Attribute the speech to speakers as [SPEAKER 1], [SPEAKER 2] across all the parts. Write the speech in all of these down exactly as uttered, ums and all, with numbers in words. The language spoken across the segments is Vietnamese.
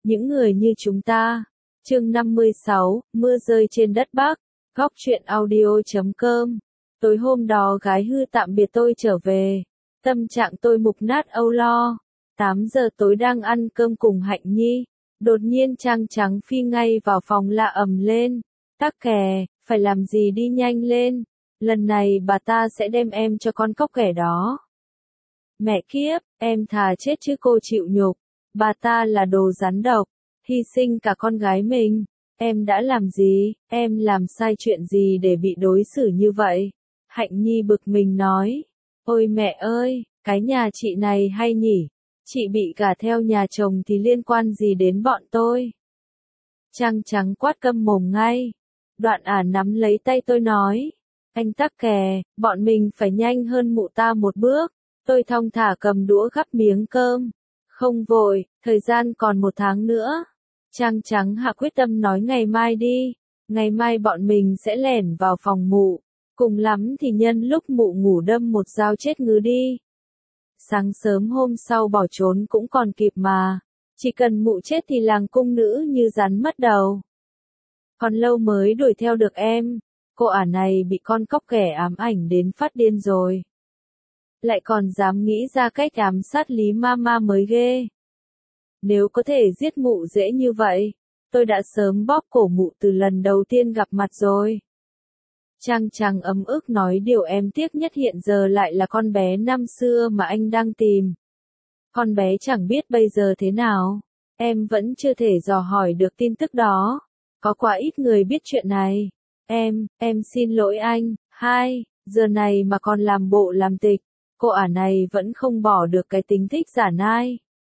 [SPEAKER 1] Những người như chúng ta. Chương năm mươi sáu, mưa rơi trên đất Bắc. Góc truyện audio chấm com. Tối hôm đó gái hư tạm biệt tôi trở về. Tâm trạng tôi mục nát âu lo. tám giờ tối đang ăn cơm cùng Hạnh Nhi. Đột nhiên Trang Trắng phi ngay vào phòng la ầm lên. Tắc kè, phải làm gì đi nhanh lên. Lần này bà ta sẽ đem em cho con cóc ghẻ đó. Mẹ kiếp, em thà chết chứ cô chịu nhục. Bà ta là đồ rắn độc, hy sinh cả con gái mình. Em đã làm gì, em làm sai chuyện gì để bị đối xử như vậy? Hạnh Nhi bực mình nói. Ôi mẹ ơi, cái nhà chị này hay nhỉ? Chị bị gả theo nhà chồng thì liên quan gì đến bọn tôi? Trang Trắng quát câm mồm ngay. Đoạn ả nắm lấy tay tôi nói. Anh Tắc kè, bọn mình phải nhanh hơn mụ ta một bước. Tôi thong thả cầm đũa gắp miếng cơm. Không vội, thời gian còn một tháng nữa. Trang Trắng hạ quyết tâm nói ngày mai đi. Ngày mai bọn mình sẽ lẻn vào phòng mụ. Cùng lắm thì nhân lúc mụ ngủ đâm một dao chết ngứ đi. Sáng sớm hôm sau bỏ trốn cũng còn kịp mà. Chỉ cần mụ chết thì làng cung nữ như rắn mất đầu. Còn lâu mới đuổi theo được em. Cô ả này bị con cóc ghẻ ám ảnh đến phát điên rồi. Lại còn dám nghĩ ra cách ám sát Lý Mama mới ghê. Nếu có thể giết mụ dễ như vậy, tôi đã sớm bóp cổ mụ từ lần đầu tiên gặp mặt rồi. Trang Trắng ấm ức nói điều em tiếc nhất hiện giờ lại là con bé năm xưa mà anh đang tìm. Con bé chẳng biết bây giờ thế nào. Em vẫn chưa thể dò hỏi được tin tức đó. Có quá ít người biết chuyện này. Em, em xin lỗi anh. Hai, giờ này mà còn làm bộ làm tịch. Cô ả này vẫn không bỏ được cái tính thích giả nai.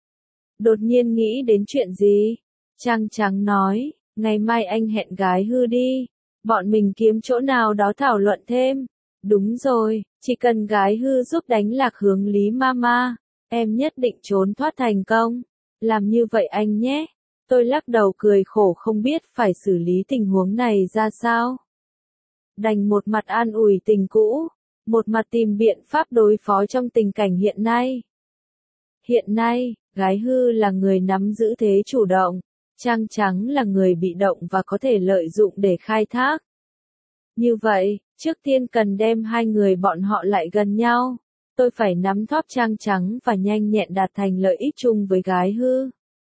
[SPEAKER 1] Đột nhiên nghĩ đến chuyện gì? Trang Trắng nói, ngày mai anh hẹn gái hư đi. Bọn mình kiếm chỗ nào đó thảo luận thêm. Đúng rồi, chỉ cần gái hư giúp đánh lạc hướng Lý Mama, em nhất định trốn thoát thành công. Làm như vậy anh nhé. Tôi lắc đầu cười khổ không biết phải xử lý tình huống này ra sao. Đành một mặt an ủi tình cũ, một mặt tìm biện pháp đối phó trong tình cảnh hiện nay. Hiện nay, gái hư là người nắm giữ thế chủ động, Trang Trắng là người bị động và có thể lợi dụng để khai thác. Như vậy, trước tiên cần đem hai người bọn họ lại gần nhau. Tôi phải nắm thóp Trang Trắng và nhanh nhẹn đạt thành lợi ích chung với gái hư.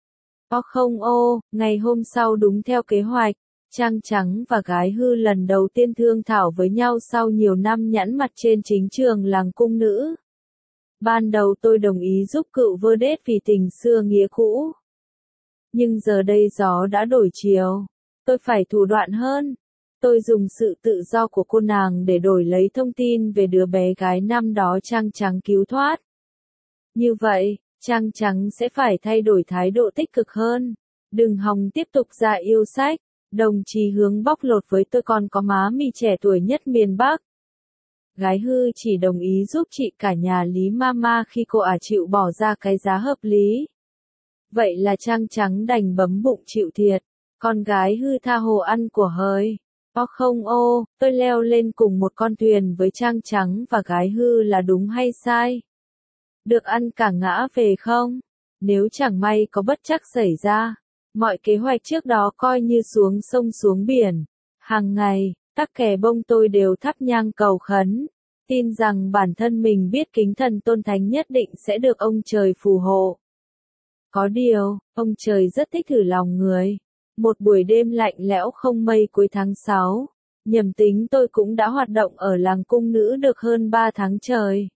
[SPEAKER 1] O không ô, ngày hôm sau đúng theo kế hoạch, Trang Trắng và gái hư lần đầu tiên thương thảo với nhau sau nhiều năm nhẵn mặt trên chính trường làng cung nữ. Ban đầu tôi đồng ý giúp cựu vơ đết vì tình xưa nghĩa cũ. Nhưng giờ đây gió đã đổi chiều. Tôi phải thủ đoạn hơn. Tôi dùng sự tự do của cô nàng để đổi lấy thông tin về đứa bé gái năm đó Trang Trắng cứu thoát. Như vậy, Trang Trắng sẽ phải thay đổi thái độ tích cực hơn. Đừng hòng tiếp tục ra yêu sách. Đồng chí hướng bóc lột với tôi còn có má mì trẻ tuổi nhất miền Bắc. Gái hư chỉ đồng ý giúp chị cả nhà Lý Mama khi cô ả chịu bỏ ra cái giá hợp lý. Vậy là Trang Trắng đành bấm bụng chịu thiệt. Con gái hư tha hồ ăn của hời. O không ô, tôi leo lên cùng một con thuyền với Trang Trắng và gái hư là đúng hay sai? Được ăn cả ngã về không? Nếu chẳng may có bất trắc xảy ra, mọi kế hoạch trước đó coi như xuống sông xuống biển. Hàng ngày, Tắc kè bông tôi đều thắp nhang cầu khấn, tin rằng bản thân mình biết kính thần tôn thánh nhất định sẽ được ông trời phù hộ. Có điều, ông trời rất thích thử lòng người. Một buổi đêm lạnh lẽo không mây cuối tháng sáu, nhầm tính tôi cũng đã hoạt động ở làng cung nữ được hơn ba tháng trời.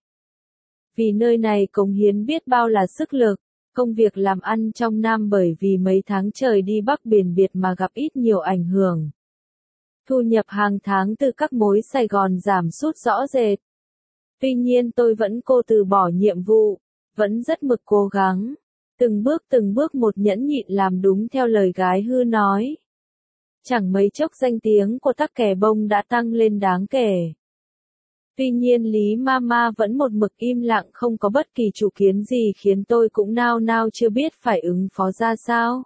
[SPEAKER 1] Vì nơi này cống hiến biết bao là sức lực, công việc làm ăn trong Nam bởi vì mấy tháng trời đi Bắc biển biệt mà gặp ít nhiều ảnh hưởng. Thu nhập hàng tháng từ các mối Sài Gòn giảm sút rõ rệt. Tuy nhiên tôi vẫn cô từ bỏ nhiệm vụ, vẫn rất mực cố gắng. Từng bước từng bước một nhẫn nhịn làm đúng theo lời gái hư nói. Chẳng mấy chốc danh tiếng của Tắc kè bông đã tăng lên đáng kể. Tuy nhiên Lý Mama vẫn một mực im lặng không có bất kỳ chủ kiến gì khiến tôi cũng nao nao chưa biết phải ứng phó ra sao.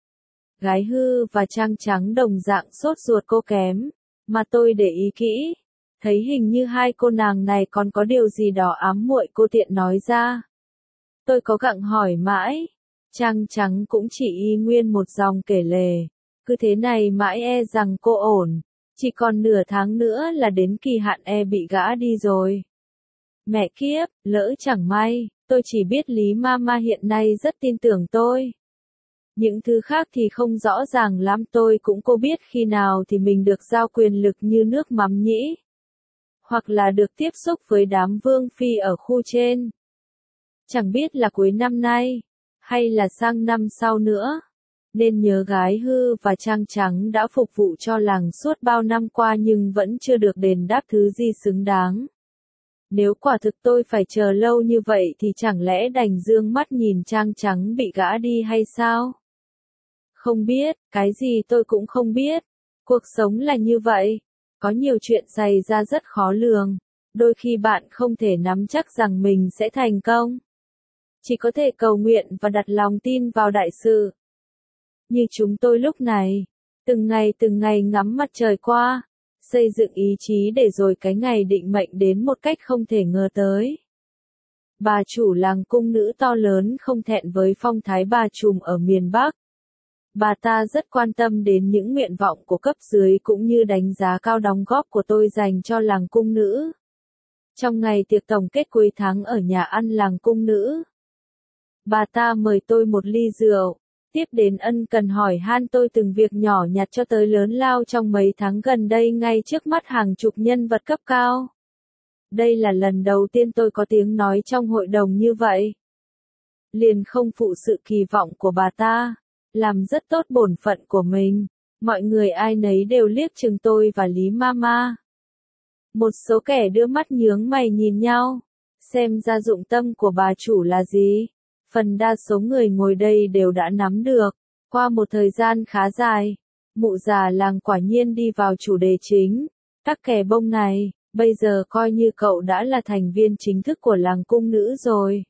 [SPEAKER 1] Gái hư và Trang Trắng đồng dạng sốt ruột cô kém, mà tôi để ý kỹ, thấy hình như hai cô nàng này còn có điều gì đó ám muội cô tiện nói ra. Tôi có gặng hỏi mãi, Trang trắng cũng chỉ y nguyên một dòng kể lể. Cứ thế này mãi e rằng cô ổn. Chỉ còn nửa tháng nữa là đến kỳ hạn e bị gã đi rồi. Mẹ kiếp, lỡ chẳng may, tôi chỉ biết Lý Mama hiện nay rất tin tưởng tôi. Những thứ khác thì không rõ ràng lắm, tôi cũng cô biết khi nào thì mình được giao quyền lực như nước mắm nhĩ. Hoặc là được tiếp xúc với đám vương phi ở khu trên. Chẳng biết là cuối năm nay, hay là sang năm sau nữa. Nên nhớ gái hư và trang trắng đã phục vụ cho làng suốt bao năm qua nhưng vẫn chưa được đền đáp thứ gì xứng đáng. Nếu quả thực tôi phải chờ lâu như vậy thì chẳng lẽ đành dương mắt nhìn trang trắng bị gã đi hay sao? Không biết, cái gì tôi cũng không biết. Cuộc sống là như vậy. Có nhiều chuyện xảy ra rất khó lường. Đôi khi bạn không thể nắm chắc rằng mình sẽ thành công. Chỉ có thể cầu nguyện và đặt lòng tin vào đại sự. Như chúng tôi lúc này, từng ngày từng ngày ngắm mặt trời qua, xây dựng ý chí để rồi cái ngày định mệnh đến một cách không thể ngờ tới. Bà chủ làng cung nữ to lớn không thẹn với phong thái bà trùm ở miền Bắc. Bà ta rất quan tâm đến những nguyện vọng của cấp dưới cũng như đánh giá cao đóng góp của tôi dành cho làng cung nữ. Trong ngày tiệc tổng kết cuối tháng ở nhà ăn làng cung nữ, bà ta mời tôi một ly rượu, tiếp đến ân cần hỏi han tôi từng việc nhỏ nhặt cho tới lớn lao trong mấy tháng gần đây ngay trước mắt hàng chục nhân vật cấp cao. Đây là lần đầu tiên tôi có tiếng nói trong hội đồng như vậy. Liền không phụ sự kỳ vọng của bà ta, làm rất tốt bổn phận của mình. Mọi người ai nấy đều liếc chừng tôi và Lý Mama. Một số kẻ đưa mắt nhướng mày nhìn nhau, xem ra dụng tâm của bà chủ là gì. Phần đa số người ngồi đây đều đã nắm được. Qua một thời gian khá dài, mụ già làng quả nhiên đi vào chủ đề chính. Tắc kè bông này, bây giờ coi như cậu đã là thành viên chính thức của làng cung nữ rồi.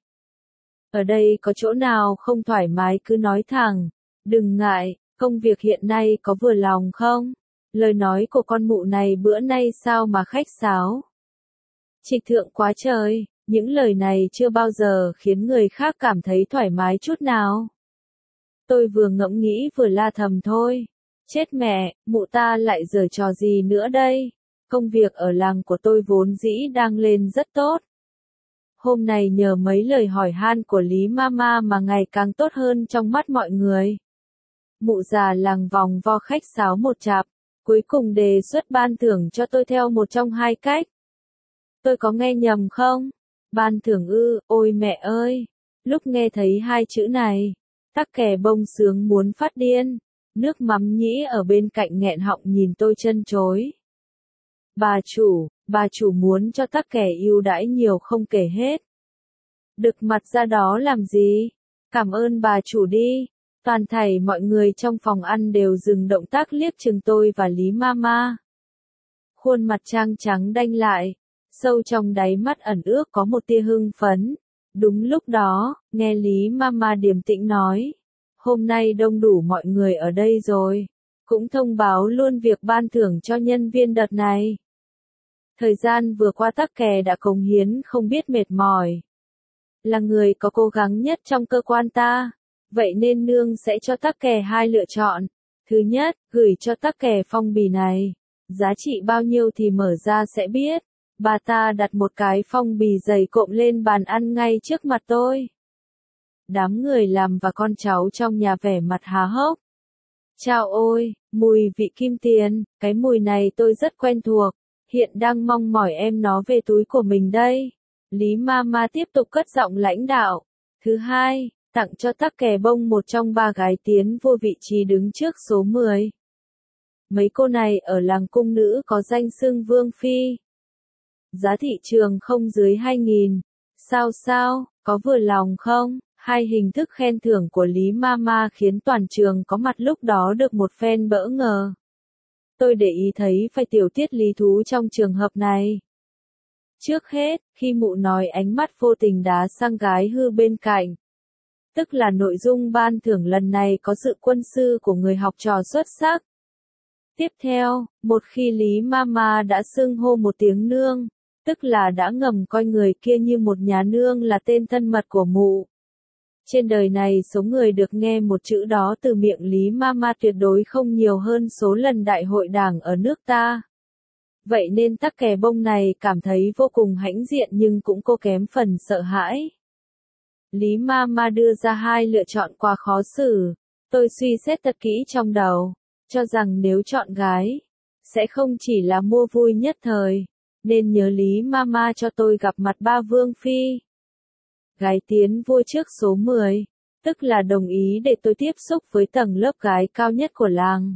[SPEAKER 1] Ở đây có chỗ nào không thoải mái cứ nói thẳng. Đừng ngại, công việc hiện nay có vừa lòng không? Lời nói của con mụ này bữa nay sao mà khách sáo? Trịch thượng quá trời. Những lời này chưa bao giờ khiến người khác cảm thấy thoải mái chút nào. Tôi vừa ngẫm nghĩ vừa la thầm thôi. Chết mẹ, mụ ta lại giở trò gì nữa đây? Công việc ở làng của tôi vốn dĩ đang lên rất tốt. Hôm nay nhờ mấy lời hỏi han của Lý Mama mà ngày càng tốt hơn trong mắt mọi người. Mụ già làng vòng vo khách sáo một chặp, cuối cùng đề xuất ban thưởng cho tôi theo một trong hai cách. Tôi có nghe nhầm không? Ban thưởng ư, ôi mẹ ơi! Lúc nghe thấy hai chữ này, tắc kè bông sướng muốn phát điên. Nước mắm nhĩ ở bên cạnh nghẹn họng nhìn tôi chân chối. Bà chủ, bà chủ muốn cho tắc kè ưu đãi nhiều không kể hết. Đực mặt ra đó làm gì? Cảm ơn bà chủ đi. Toàn thảy mọi người trong phòng ăn đều dừng động tác liếc chừng tôi và Lý Mama. Khuôn mặt trang trắng đanh lại. Sâu trong đáy mắt ẩn ước có một tia hưng phấn. Đúng lúc đó, nghe Lý Mama điềm tĩnh nói. Hôm nay đông đủ mọi người ở đây rồi. Cũng thông báo luôn việc ban thưởng cho nhân viên đợt này. Thời gian vừa qua tắc kè đã cống hiến không biết mệt mỏi. Là người có cố gắng nhất trong cơ quan ta. Vậy nên nương sẽ cho tắc kè hai lựa chọn. Thứ nhất, gửi cho tắc kè phong bì này. Giá trị bao nhiêu thì mở ra sẽ biết. Bà ta đặt một cái phong bì dày cộm lên bàn ăn ngay trước mặt tôi. Đám người làm và con cháu trong nhà vẻ mặt há hốc. Chao ôi, mùi vị kim tiền, cái mùi này tôi rất quen thuộc. Hiện đang mong mỏi em nó về túi của mình đây. Lý Mama tiếp tục cất giọng lãnh đạo. Thứ hai, tặng cho tắc kè bông một trong ba gái tiến vô vị trí đứng trước số mười. Mấy cô này ở làng cung nữ có danh xưng vương phi. Giá thị trường không dưới hai nghìn. Sao sao, có vừa lòng không? Hai hình thức khen thưởng của Lý Mama khiến toàn trường có mặt lúc đó được một phen bỡ ngỡ. Tôi để ý thấy phải tiểu tiết lý thú trong trường hợp này. Trước hết, khi mụ nói ánh mắt vô tình đá sang gái hư bên cạnh. Tức là nội dung ban thưởng lần này có sự quân sư của người học trò xuất sắc. Tiếp theo, một khi Lý Mama đã xưng hô một tiếng nương, tức là đã ngầm coi người kia như một nhà nương là tên thân mật của mụ. Trên đời này số người được nghe một chữ đó từ miệng Lý Mama tuyệt đối không nhiều hơn số lần đại hội đảng ở nước ta. Vậy nên tắc kè bông này cảm thấy vô cùng hãnh diện nhưng cũng cô kém phần sợ hãi. Lý Mama đưa ra hai lựa chọn quá khó xử. Tôi suy xét thật kỹ trong đầu, cho rằng nếu chọn gái, sẽ không chỉ là mua vui nhất thời, nên nhớ Lý Mama cho tôi gặp mặt ba vương phi. Gái tiến vua trước số mười, tức là đồng ý để tôi tiếp xúc với tầng lớp gái cao nhất của làng.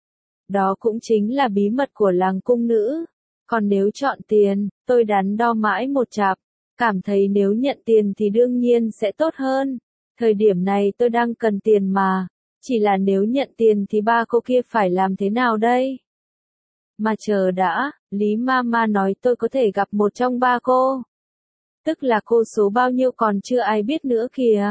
[SPEAKER 1] Đó cũng chính là bí mật của làng cung nữ. Còn nếu chọn tiền, tôi đắn đo mãi một chặp, cảm thấy nếu nhận tiền thì đương nhiên sẽ tốt hơn. Thời điểm này tôi đang cần tiền mà, chỉ là nếu nhận tiền thì ba cô kia phải làm thế nào đây? Mà chờ đã, Lý Mama nói tôi có thể gặp một trong ba cô. Tức là cô số bao nhiêu còn chưa ai biết nữa kìa.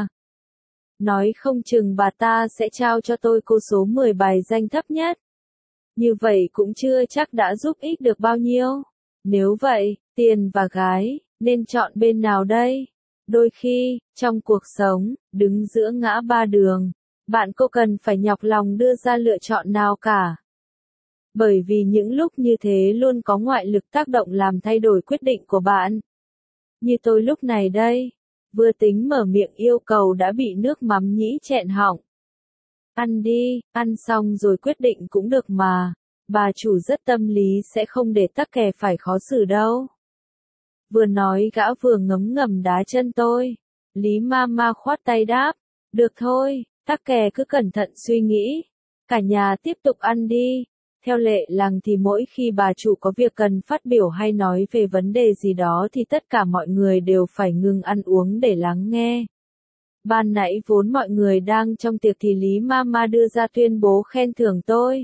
[SPEAKER 1] Nói không chừng bà ta sẽ trao cho tôi cô số mười bài danh thấp nhất. Như vậy cũng chưa chắc đã giúp ích được bao nhiêu. Nếu vậy, tiền và gái, nên chọn bên nào đây? Đôi khi, trong cuộc sống, đứng giữa ngã ba đường, bạn cô cần phải nhọc lòng đưa ra lựa chọn nào cả. Bởi vì những lúc như thế luôn có ngoại lực tác động làm thay đổi quyết định của bạn. Như tôi lúc này đây, vừa tính mở miệng yêu cầu đã bị nước mắm nhĩ chẹn họng. Ăn đi, ăn xong rồi quyết định cũng được mà, bà chủ rất tâm lý sẽ không để tắc kè phải khó xử đâu. Vừa nói gã vừa ngấm ngầm đá chân tôi. Lý Mama khoát tay đáp, được thôi, tắc kè cứ cẩn thận suy nghĩ. Cả nhà tiếp tục ăn đi. Theo lệ làng thì mỗi khi bà chủ có việc cần phát biểu hay nói về vấn đề gì đó thì tất cả mọi người đều phải ngừng ăn uống để lắng nghe. Ban nãy vốn mọi người đang trong tiệc thì Lý Mama đưa ra tuyên bố khen thưởng tôi.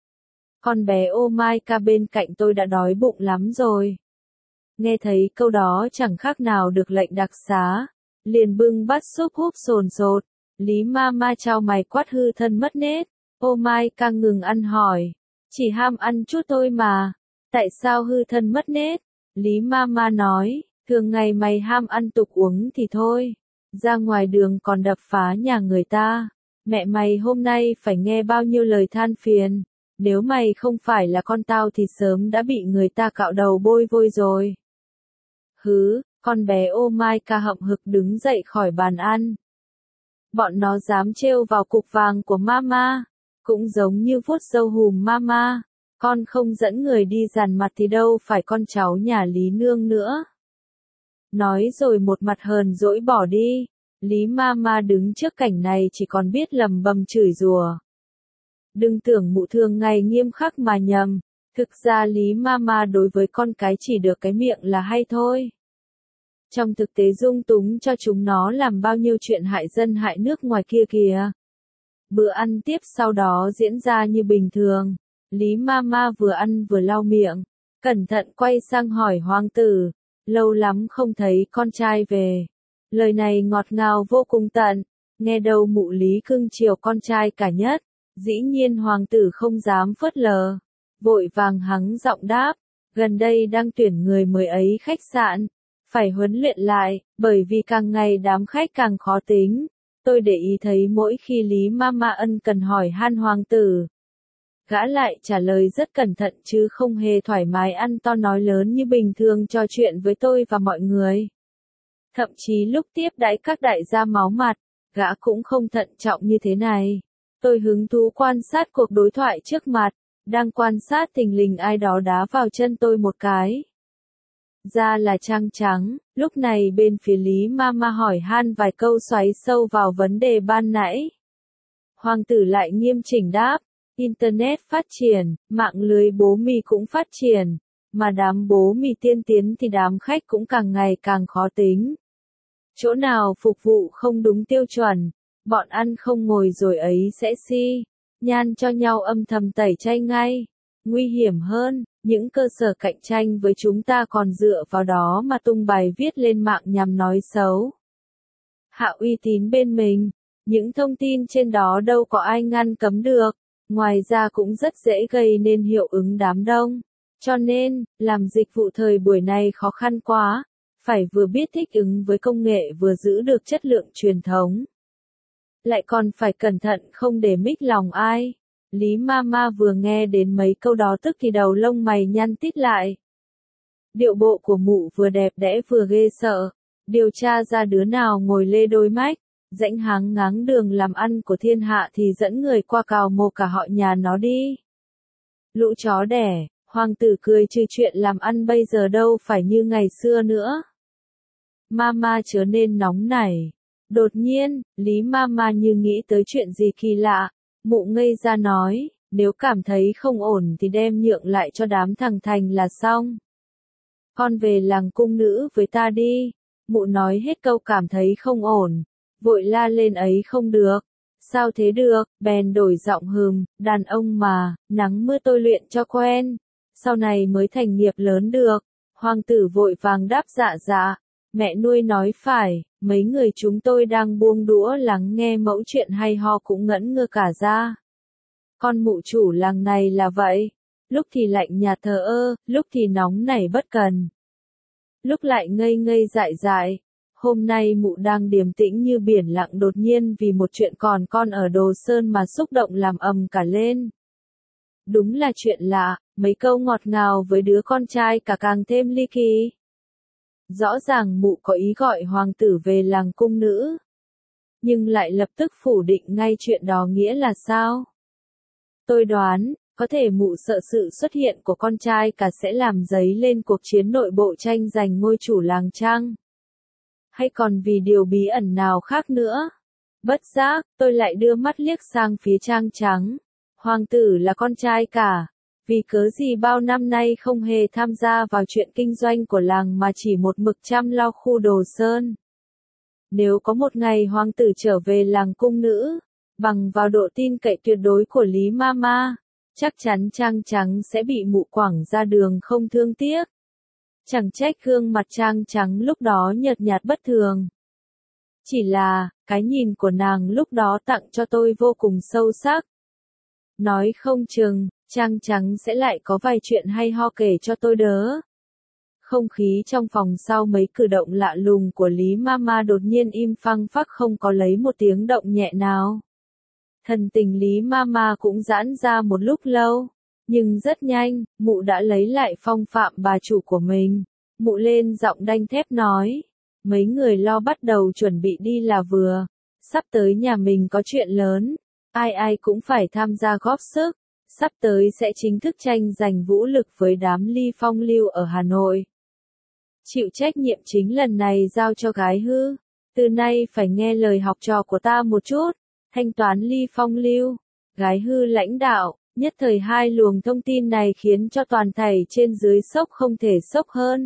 [SPEAKER 1] Con bé ô mai ca bên cạnh tôi đã đói bụng lắm rồi. Nghe thấy câu đó chẳng khác nào được lệnh đặc xá, liền bưng bát súp húp sồn sột. Lý Mama chau mày quát hư thân mất nết. Ô mai ca ngừng ăn hỏi, chỉ ham ăn chút thôi mà, tại sao hư thân mất nết? Lý Mama nói, thường ngày mày ham ăn tục uống thì thôi, ra ngoài đường còn đập phá nhà người ta. Mẹ mày hôm nay phải nghe bao nhiêu lời than phiền, nếu mày không phải là con tao thì sớm đã bị người ta cạo đầu bôi vôi rồi. Hứ, con bé ô mai ca hậm hực đứng dậy khỏi bàn ăn. Bọn nó dám trêu vào cục vàng của Mama, cũng giống như vuốt râu hùm Mama, con không dẫn người đi dàn mặt thì đâu phải con cháu nhà Lý Nương nữa. Nói rồi một mặt hờn dỗi bỏ đi. Lý Mama đứng trước cảnh này chỉ còn biết lầm bầm chửi rủa. Đừng tưởng mụ thường ngày nghiêm khắc mà nhầm, thực ra Lý Mama đối với con cái chỉ được cái miệng là hay thôi. Trong thực tế dung túng cho chúng nó làm bao nhiêu chuyện hại dân hại nước ngoài kia kìa. Bữa ăn tiếp sau đó diễn ra như bình thường. Lý Mama vừa ăn vừa lau miệng, cẩn thận quay sang hỏi hoàng tử, lâu lắm không thấy con trai về. Lời này ngọt ngào vô cùng tận, nghe đầu mụ Lý cưng chiều con trai cả nhất. Dĩ nhiên hoàng tử không dám phớt lờ, vội vàng hắng giọng đáp, gần đây đang tuyển người mới ấy khách sạn, phải huấn luyện lại, bởi vì càng ngày đám khách càng khó tính. Tôi để ý thấy mỗi khi Lý Mama ân cần hỏi han hoàng tử, gã lại trả lời rất cẩn thận chứ không hề thoải mái ăn to nói lớn như bình thường trò chuyện với tôi và mọi người. Thậm chí lúc tiếp đãi các đại gia máu mặt, gã cũng không thận trọng như thế này. Tôi hứng thú quan sát cuộc đối thoại trước mặt, đang quan sát thình lình ai đó đá vào chân tôi một cái. Ra là Trang Trắng, lúc này bên phía Lý Mama hỏi han vài câu xoáy sâu vào vấn đề ban nãy. Hoàng tử lại nghiêm chỉnh đáp, Internet phát triển, mạng lưới bố mì cũng phát triển, mà đám bố mì tiên tiến thì đám khách cũng càng ngày càng khó tính. Chỗ nào phục vụ không đúng tiêu chuẩn, bọn ăn không ngồi rồi ấy sẽ si, nhan cho nhau âm thầm tẩy chay ngay. Nguy hiểm hơn, những cơ sở cạnh tranh với chúng ta còn dựa vào đó mà tung bài viết lên mạng nhằm nói xấu. Hạ uy tín bên mình, những thông tin trên đó đâu có ai ngăn cấm được, ngoài ra cũng rất dễ gây nên hiệu ứng đám đông. Cho nên, làm dịch vụ thời buổi này khó khăn quá, phải vừa biết thích ứng với công nghệ vừa giữ được chất lượng truyền thống. lại còn phải cẩn thận không để mích lòng ai. Lý Mama vừa nghe đến mấy câu đó tức thì đầu lông mày nhăn tít lại. Điệu bộ của mụ vừa đẹp đẽ vừa ghê sợ, điều tra ra đứa nào ngồi lê đôi mách, rãnh háng ngáng đường làm ăn của thiên hạ thì dẫn người qua cào mồ cả họ nhà nó đi. Lũ chó đẻ, hoàng tử cười trừ chuyện làm ăn bây giờ đâu phải như ngày xưa nữa. Mama chớ nên nóng nảy. Đột nhiên, Lý Mama như nghĩ tới chuyện gì kỳ lạ, mụ ngây ra nói, nếu cảm thấy không ổn thì đem nhượng lại cho đám thằng Thành là xong. Con về làng cung nữ với ta đi. Mụ nói hết câu cảm thấy không ổn, vội la lên ấy không được. Sao thế được, bèn đổi giọng hừm, đàn ông mà, nắng mưa tôi luyện cho quen, sau này mới thành nghiệp lớn được. Hoàng tử vội vàng đáp dạ dạ, mẹ nuôi nói phải, mấy người chúng tôi đang buông đũa lắng nghe mẫu chuyện hay ho cũng ngẩn ngơ cả ra. Con mụ chủ làng này là vậy, lúc thì lạnh nhạt thờ ơ, lúc thì nóng nảy bất cần, lúc lại ngây ngây dại dại. Hôm nay mụ đang điềm tĩnh như biển lặng đột nhiên vì một chuyện còn con ở Đồ Sơn mà xúc động làm ầm cả lên. Đúng là chuyện lạ, mấy câu ngọt ngào với đứa con trai cả càng thêm ly kỳ. Rõ ràng mụ có ý gọi hoàng tử về làng cung nữ, nhưng lại lập tức phủ định ngay chuyện đó nghĩa là sao. Tôi đoán, có thể mụ sợ sự xuất hiện của con trai cả sẽ làm dấy lên cuộc chiến nội bộ tranh giành ngôi chủ làng chăng? Hay còn vì điều bí ẩn nào khác nữa? Bất giác, tôi lại đưa mắt liếc sang phía Trang Trắng. Hoàng tử là con trai cả, vì cớ gì bao năm nay không hề tham gia vào chuyện kinh doanh của làng mà chỉ một mực chăm lo khu Đồ Sơn. Nếu có một ngày hoàng tử trở về làng cung nữ, bằng vào độ tin cậy tuyệt đối của Lý Mama, chắc chắn Trang Trắng sẽ bị mụ quẳng ra đường không thương tiếc. Chẳng trách gương mặt Trang Trắng lúc đó nhợt nhạt bất thường. Chỉ là, cái nhìn của nàng lúc đó tặng cho tôi vô cùng sâu sắc. Nói không chừng, Trang Trắng sẽ lại có vài chuyện hay ho kể cho tôi đỡ. Không khí trong phòng sau mấy cử động lạ lùng của Lý Mama đột nhiên im phăng phắc không có lấy một tiếng động nhẹ nào. Thần tình Lý Mama cũng giãn ra một lúc lâu. Nhưng rất nhanh, mụ đã lấy lại phong phạm bà chủ của mình. Mụ lên giọng đanh thép nói. Mấy người lo bắt đầu chuẩn bị đi là vừa. Sắp tới nhà mình có chuyện lớn. Ai ai cũng phải tham gia góp sức. Sắp tới sẽ chính thức tranh giành vũ lực với đám Ly Phong Lưu ở Hà Nội. Chịu trách nhiệm chính lần này giao cho gái hư. Từ nay phải nghe lời học trò của ta một chút. Thanh toán Ly Phong Lưu. Gái hư lãnh đạo. Nhất thời hai luồng thông tin này khiến cho toàn thảy trên dưới sốc không thể sốc hơn.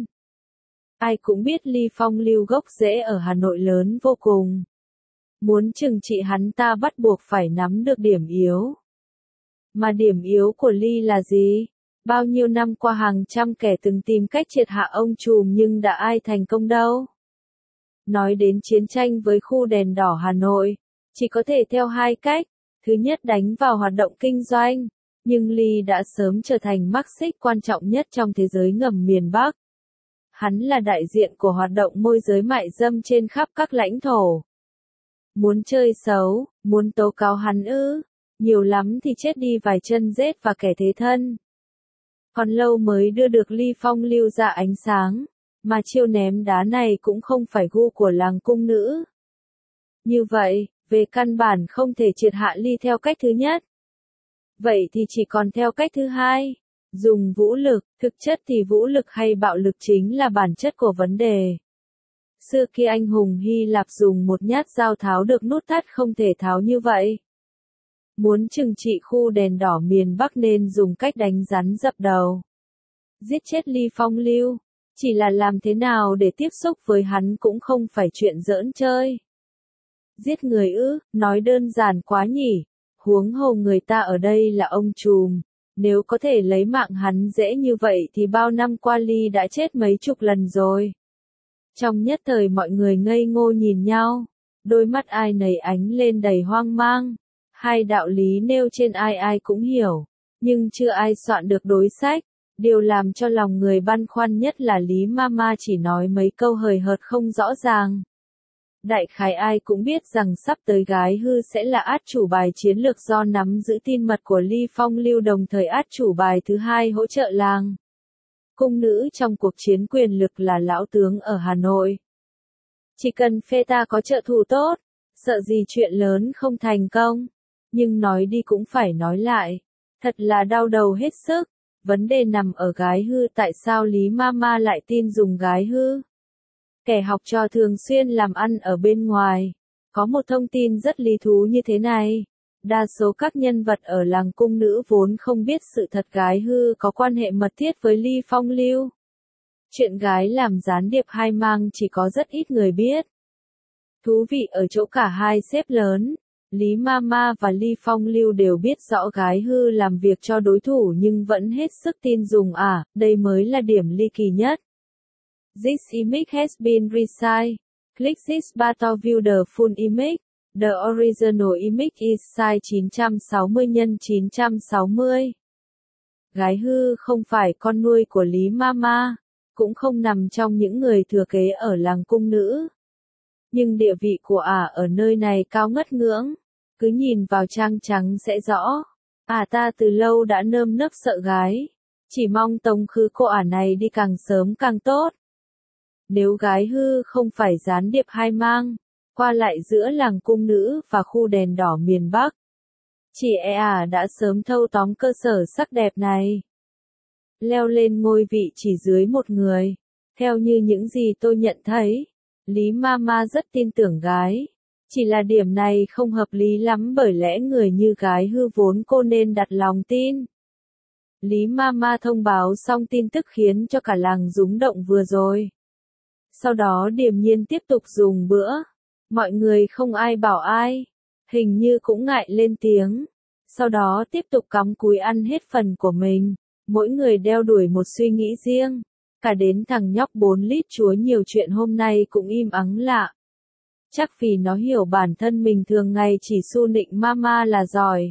[SPEAKER 1] Ai cũng biết Ly Phong Lưu gốc rễ ở Hà Nội lớn vô cùng. Muốn trừng trị hắn ta bắt buộc phải nắm được điểm yếu. Mà điểm yếu của Ly là gì? Bao nhiêu năm qua hàng trăm kẻ từng tìm cách triệt hạ ông trùm nhưng đã ai thành công đâu. Nói đến chiến tranh với khu đèn đỏ Hà Nội, chỉ có thể theo hai cách. Thứ nhất đánh vào hoạt động kinh doanh. Nhưng Ly đã sớm trở thành mắt xích quan trọng nhất trong thế giới ngầm miền Bắc. Hắn là đại diện của hoạt động môi giới mại dâm trên khắp các lãnh thổ. Muốn chơi xấu, muốn tố cáo hắn ư, nhiều lắm thì chết đi vài chân rết và kẻ thế thân. Còn lâu mới đưa được Ly Phong Lưu ra ánh sáng, mà chiêu ném đá này cũng không phải gu của làng cung nữ. Như vậy, về căn bản không thể triệt hạ Ly theo cách thứ nhất. Vậy thì chỉ còn theo cách thứ hai, dùng vũ lực, thực chất thì vũ lực hay bạo lực chính là bản chất của vấn đề. Xưa kia anh hùng Hy Lạp dùng một nhát dao tháo được nút thắt không thể tháo như vậy. Muốn trừng trị khu đèn đỏ miền Bắc nên dùng cách đánh rắn dập đầu. Giết chết Ly Phong Lưu, chỉ là làm thế nào để tiếp xúc với hắn cũng không phải chuyện giỡn chơi. Giết người ư, nói đơn giản quá nhỉ. Huống hồ người ta ở đây là ông trùm, nếu có thể lấy mạng hắn dễ như vậy thì bao năm qua Ly đã chết mấy chục lần rồi. Trong nhất thời mọi người ngây ngô nhìn nhau, đôi mắt ai nấy ánh lên đầy hoang mang. Hai đạo lý nêu trên ai ai cũng hiểu, nhưng chưa ai soạn được đối sách. Điều làm cho lòng người băn khoăn nhất là Lý Mama chỉ nói mấy câu hời hợt không rõ ràng. Đại khái ai cũng biết rằng sắp tới gái hư sẽ là át chủ bài chiến lược do nắm giữ tin mật của Ly Phong Lưu, đồng thời át chủ bài thứ hai hỗ trợ làng cung nữ trong cuộc chiến quyền lực là lão tướng ở Hà Nội. Chỉ cần phe ta có trợ thủ tốt, sợ gì chuyện lớn không thành công. Nhưng nói đi cũng phải nói lại, thật là đau đầu hết sức. Vấn đề nằm ở gái hư. Tại sao Lý Mama lại tin dùng gái hư? Kẻ học trò thường xuyên làm ăn ở bên ngoài. Có một thông tin rất lý thú như thế này. Đa số các nhân vật ở làng cung nữ vốn không biết sự thật gái hư có quan hệ mật thiết với Ly Phong Lưu. Chuyện gái làm gián điệp hai mang chỉ có rất ít người biết. Thú vị ở chỗ cả hai sếp lớn, Lý Mama và Ly Phong Lưu đều biết rõ gái hư làm việc cho đối thủ nhưng vẫn hết sức tin dùng à, đây mới là điểm ly kỳ nhất. This image has been resized. Click this button to view the full image. The original image is size chín trăm sáu mươi nhân chín trăm sáu mươi. Gái hư không phải con nuôi của Lý Mama, cũng không nằm trong những người thừa kế ở làng cung nữ. Nhưng địa vị của ả à ở nơi này cao ngất ngưỡng, cứ nhìn vào trang trắng sẽ rõ. À ta từ lâu đã nơm nớp sợ gái, chỉ mong tống khứ cô ả này đi càng sớm càng tốt. Nếu gái hư không phải gián điệp hai mang, qua lại giữa làng cung nữ và khu đèn đỏ miền Bắc, chỉ e ả đã sớm thâu tóm cơ sở sắc đẹp này. Leo lên ngôi vị chỉ dưới một người. Theo như những gì tôi nhận thấy, Lý Mama rất tin tưởng gái. Chỉ là điểm này không hợp lý lắm bởi lẽ người như gái hư vốn cô nên đặt lòng tin. Lý Mama thông báo xong tin tức khiến cho cả làng rúng động vừa rồi. Sau đó điềm nhiên tiếp tục dùng bữa. Mọi người không ai bảo ai. Hình như cũng ngại lên tiếng. Sau đó tiếp tục cắm cúi ăn hết phần của mình. Mỗi người đeo đuổi một suy nghĩ riêng. Cả đến thằng nhóc bốn lít chúa nhiều chuyện hôm nay cũng im ắng lạ. Chắc vì nó hiểu bản thân mình thường ngày chỉ su nịnh Mama là giỏi.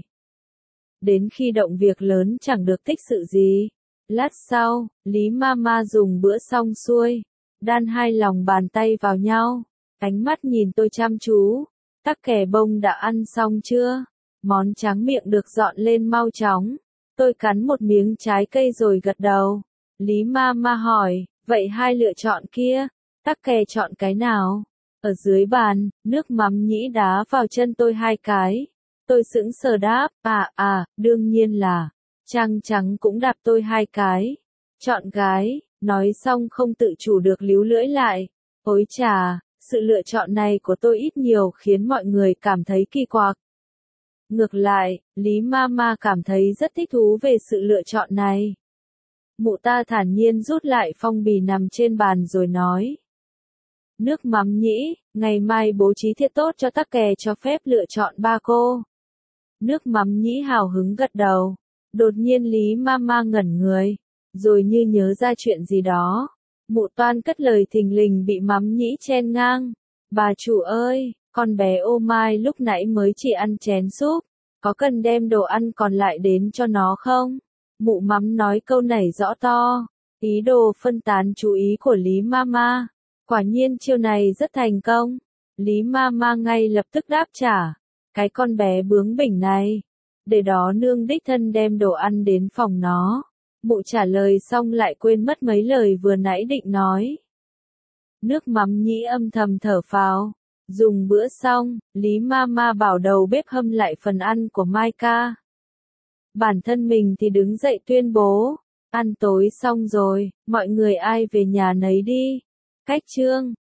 [SPEAKER 1] Đến khi động việc lớn chẳng được tích sự gì. Lát sau, Lý Mama dùng bữa xong xuôi. Đan hai lòng bàn tay vào nhau. Ánh mắt nhìn tôi chăm chú. Tắc kè bông đã ăn xong chưa? Món tráng miệng được dọn lên mau chóng. Tôi cắn một miếng trái cây rồi gật đầu. Lý Mama hỏi, vậy hai lựa chọn kia, tắc kè chọn cái nào? Ở dưới bàn, nước mắm nhĩ đá vào chân tôi hai cái. Tôi sững sờ đáp, à à, đương nhiên là. Trăng trắng cũng đạp tôi hai cái. Chọn gái, nói xong không tự chủ được líu lưỡi lại. Ôi chà, sự lựa chọn này của tôi ít nhiều khiến mọi người cảm thấy kỳ quặc. Ngược lại, Lý Mama cảm thấy rất thích thú về sự lựa chọn này. Mụ ta thản nhiên rút lại phong bì nằm trên bàn rồi nói. Nước mắm nhĩ, ngày mai bố trí thiệt tốt cho tắc kè cho phép lựa chọn ba cô. Nước mắm nhĩ hào hứng gật đầu. Đột nhiên Lý Mama ngẩn người, rồi như nhớ ra chuyện gì đó. Mụ toan cất lời thình lình bị mắm nhĩ chen ngang. Bà chủ ơi, con bé ô mai lúc nãy mới chỉ ăn chén súp. Có cần đem đồ ăn còn lại đến cho nó không? Mụ mắm nói câu này rõ to. Ý đồ phân tán chú ý của Lý Mama. Quả nhiên chiêu này rất thành công. Lý Mama ngay lập tức đáp trả. Cái con bé bướng bỉnh này. Để đó nương đích thân đem đồ ăn đến phòng nó. Mụ trả lời xong lại quên mất mấy lời vừa nãy định nói. Nước mắm nhĩ âm thầm thở phào. Dùng bữa xong, Lý Mama bảo đầu bếp hâm lại phần ăn của Mai ca. Bản thân mình thì đứng dậy tuyên bố. Ăn tối xong rồi, mọi người ai về nhà nấy đi. Cách chương